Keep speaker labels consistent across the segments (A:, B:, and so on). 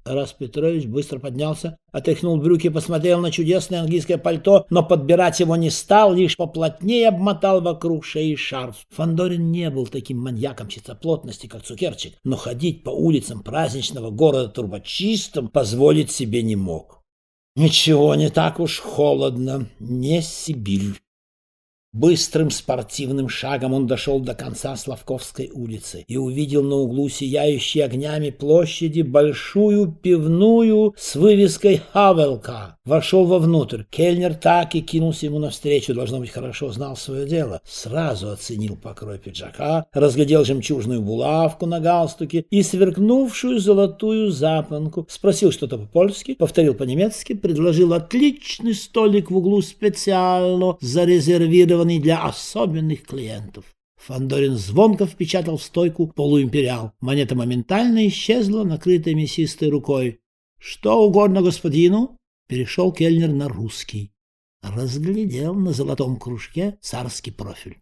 A: Рас Петрович быстро поднялся, отряхнул брюки, посмотрел на чудесное английское пальто, но подбирать его не стал, лишь поплотнее обмотал вокруг шеи шарф. Фандорин не был таким маньяком чистоплотности, как Цукерчик, но ходить по улицам праздничного города трубочистом позволить себе не мог. Ничего, не так уж холодно, не Сибирь. Быстрым спортивным шагом он дошел до конца Славковской улицы и увидел на углу сияющей огнями площади большую пивную с вывеской «Хавелка». Вошел вовнутрь. Кельнер так и кинулся ему навстречу, должно быть, хорошо знал свое дело. Сразу оценил покрой пиджака, разглядел жемчужную булавку на галстуке и сверкнувшую золотую запонку. Спросил что-то по-польски, повторил по-немецки, предложил отличный столик в углу специально зарезервированный для особенных клиентов. Фандорин звонко впечатал в стойку полуимпериал. Монета моментально исчезла, накрытая мясистой рукой. «Что угодно господину?» Перешел кельнер на русский. Разглядел на золотом кружке царский профиль.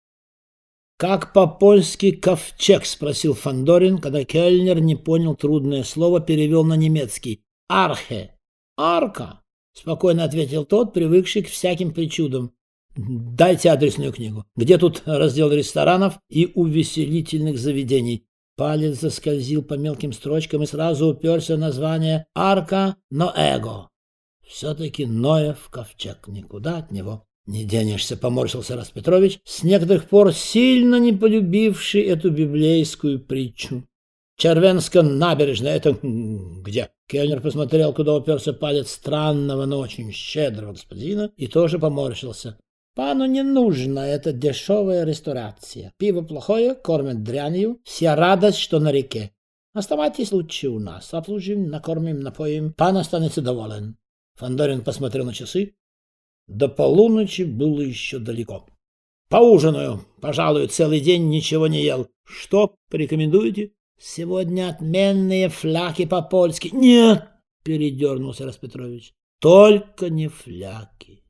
A: «Как по-польски ковчег?» — спросил Фандорин, когда кельнер не понял трудное слово, перевел на немецкий. «Архе». «Арка», — спокойно ответил тот, привыкший к всяким причудам. «Дайте адресную книгу. Где тут раздел ресторанов и увеселительных заведений?» Палец заскользил по мелким строчкам и сразу уперся в название «Арка Ноэго». Все-таки Ноев ковчег, никуда от него не денешься, поморщился Рас Петрович, с некоторых пор сильно не полюбивший эту библейскую притчу. Червенская набережная, это где? Кельнер посмотрел, куда уперся палец странного, но очень щедрого господина, и тоже поморщился. Пану не нужна эта дешевая ресторация. Пиво плохое, кормят дрянью, вся радость, что на реке. Оставайтесь лучше у нас, обслужим, накормим, напоим, пан останется доволен. Фандорин посмотрел на часы. До полуночи было еще далеко. Поужинаю, пожалуй, целый день ничего не ел. Что порекомендуете? Сегодня отменные фляки по-польски. Нет, передернулся Рас Петрович. Только не фляки.